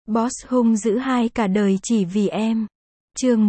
Boss hung dữ hai cả đời chỉ vì em. Chương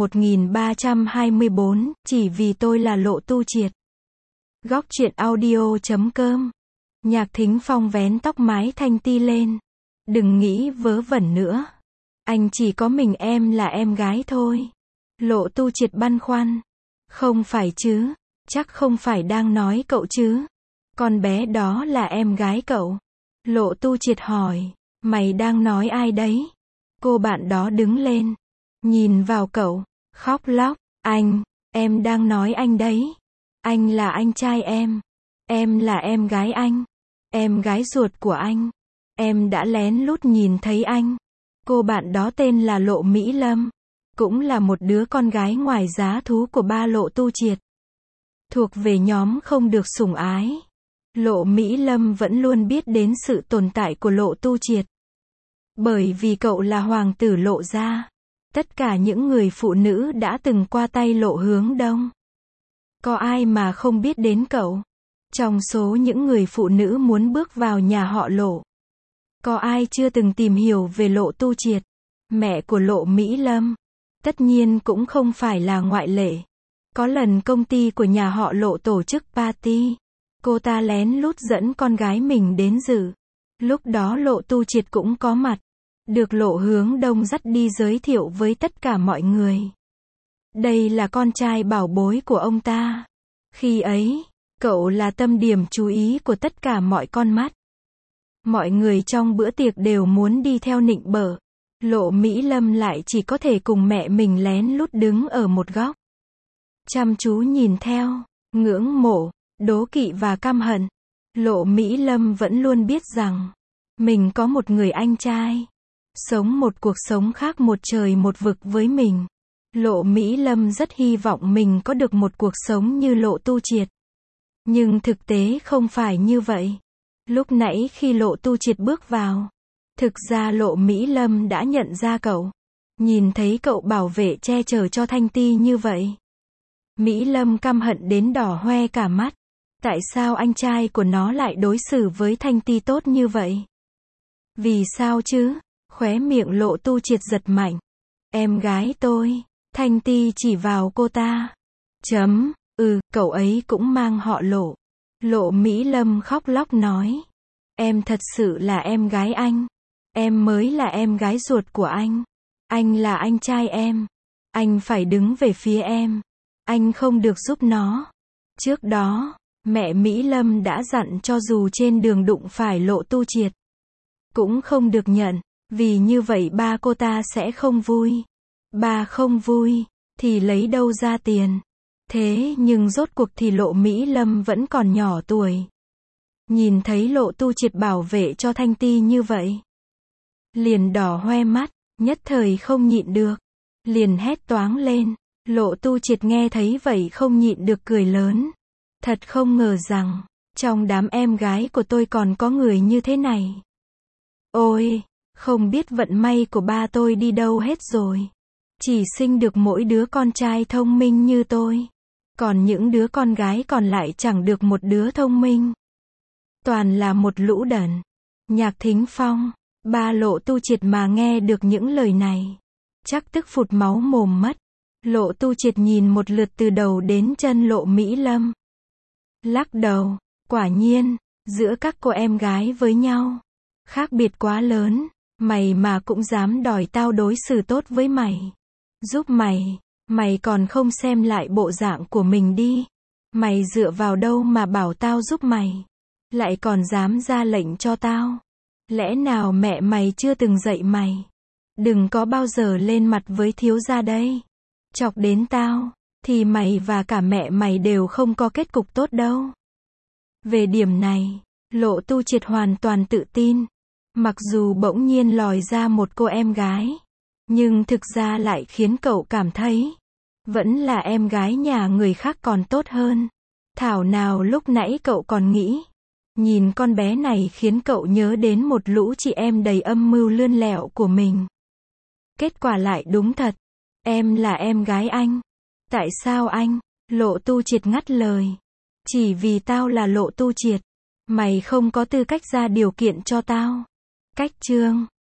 1324, chỉ vì tôi là Lộ Tu Triệt. Góc truyện audio.com. Nhạc Thính Phong vén tóc mái Thanh Ti lên. Đừng nghĩ vớ vẩn nữa. Anh chỉ có mình em là em gái thôi. Lộ Tu Triệt băn khoăn. Không phải chứ, chắc không phải đang nói cậu chứ. Con bé đó là em gái cậu. Lộ Tu Triệt hỏi. Mày đang nói ai đấy? Cô bạn đó đứng lên. Nhìn vào cậu. Khóc lóc. Anh, em đang nói anh đấy. Anh là anh trai em. Em là em gái anh. Em gái ruột của anh. Em đã lén lút nhìn thấy anh. Cô bạn đó tên là Lộ Mỹ Lâm. Cũng là một đứa con gái ngoài giá thú của ba Lộ Tu Triệt. Thuộc về nhóm không được sủng ái. Lộ Mỹ Lâm vẫn luôn biết đến sự tồn tại của Lộ Tu Triệt. Bởi vì cậu là hoàng tử Lộ gia. Tất cả những người phụ nữ đã từng qua tay Lộ Hướng Đông. Có ai mà không biết đến cậu? Trong số những người phụ nữ muốn bước vào nhà họ Lộ, có ai chưa từng tìm hiểu về Lộ Tu Triệt, mẹ của Lộ Mỹ Lâm? Tất nhiên cũng không phải là ngoại lệ. Có lần công ty của nhà họ Lộ tổ chức party, cô ta lén lút dẫn con gái mình đến dự. Lúc đó Lộ Tu Triệt cũng có mặt, được Lộ Hướng Đông dắt đi giới thiệu với tất cả mọi người. Đây là con trai bảo bối của ông ta. Khi ấy, cậu là tâm điểm chú ý của tất cả mọi con mắt. Mọi người trong bữa tiệc đều muốn đi theo nịnh bợ. Lộ Mỹ Lâm lại chỉ có thể cùng mẹ mình lén lút đứng ở một góc. Chăm chú nhìn theo, ngưỡng mộ, đố kỵ và căm hận. Lộ Mỹ Lâm vẫn luôn biết rằng, mình có một người anh trai. Sống một cuộc sống khác một trời một vực với mình. Lộ Mỹ Lâm rất hy vọng mình có được một cuộc sống như Lộ Tu Triệt. Nhưng thực tế không phải như vậy. Lúc nãy khi Lộ Tu Triệt bước vào, thực ra Lộ Mỹ Lâm đã nhận ra cậu. Nhìn thấy cậu bảo vệ che chở cho Thanh Ti như vậy, Mỹ Lâm căm hận đến đỏ hoe cả mắt. Tại sao anh trai của nó lại đối xử với Thanh Ti tốt như vậy? Vì sao chứ? Khóe miệng Lộ Tu Triệt giật mạnh. Em gái tôi. Thanh Ti chỉ vào cô ta. Cậu ấy cũng mang họ Lộ. Lộ Mỹ Lâm khóc lóc nói. Em thật sự là em gái anh. Em mới là em gái ruột của anh. Anh là anh trai em. Anh phải đứng về phía em. Anh không được giúp nó. Trước đó, mẹ Mỹ Lâm đã dặn cho dù trên đường đụng phải Lộ Tu Triệt, cũng không được nhận, vì như vậy ba cô ta sẽ không vui. Ba không vui, thì lấy đâu ra tiền. Thế nhưng rốt cuộc thì Lộ Mỹ Lâm vẫn còn nhỏ tuổi. Nhìn thấy Lộ Tu Triệt bảo vệ cho Thanh Ti như vậy, liền đỏ hoe mắt, nhất thời không nhịn được. Liền hét toáng lên. Lộ Tu Triệt nghe thấy vậy không nhịn được cười lớn. Thật không ngờ rằng, trong đám em gái của tôi còn có người như thế này. Ôi, không biết vận may của ba tôi đi đâu hết rồi. Chỉ sinh được mỗi đứa con trai thông minh như tôi. Còn những đứa con gái còn lại chẳng được một đứa thông minh. Toàn là một lũ đần. Nhạc Thính Phong, ba Lộ Tu Triệt mà nghe được những lời này, chắc tức phụt máu mồm mất. Lộ Tu Triệt nhìn một lượt từ đầu đến chân Lộ Mỹ Lâm. Lắc đầu, quả nhiên, giữa các cô em gái với nhau, khác biệt quá lớn. Mày mà cũng dám đòi tao đối xử tốt với mày. Giúp mày, mày còn không xem lại bộ dạng của mình đi. Mày dựa vào đâu mà bảo tao giúp mày? Lại còn dám ra lệnh cho tao? Lẽ nào mẹ mày chưa từng dạy mày? Đừng có bao giờ lên mặt với thiếu gia đây. Chọc đến tao, thì mày và cả mẹ mày đều không có kết cục tốt đâu. Về điểm này, Lộ Tu Triệt hoàn toàn tự tin. Mặc dù bỗng nhiên lòi ra một cô em gái, nhưng thực ra lại khiến cậu cảm thấy, vẫn là em gái nhà người khác còn tốt hơn. Thảo nào lúc nãy cậu còn nghĩ, nhìn con bé này khiến cậu nhớ đến một lũ chị em đầy âm mưu lươn lẹo của mình. Kết quả lại đúng thật. Em là em gái anh. Tại sao anh? Lộ Tu Triệt ngắt lời. Chỉ vì tao là Lộ Tu Triệt. Mày không có tư cách ra điều kiện cho tao. Cách chương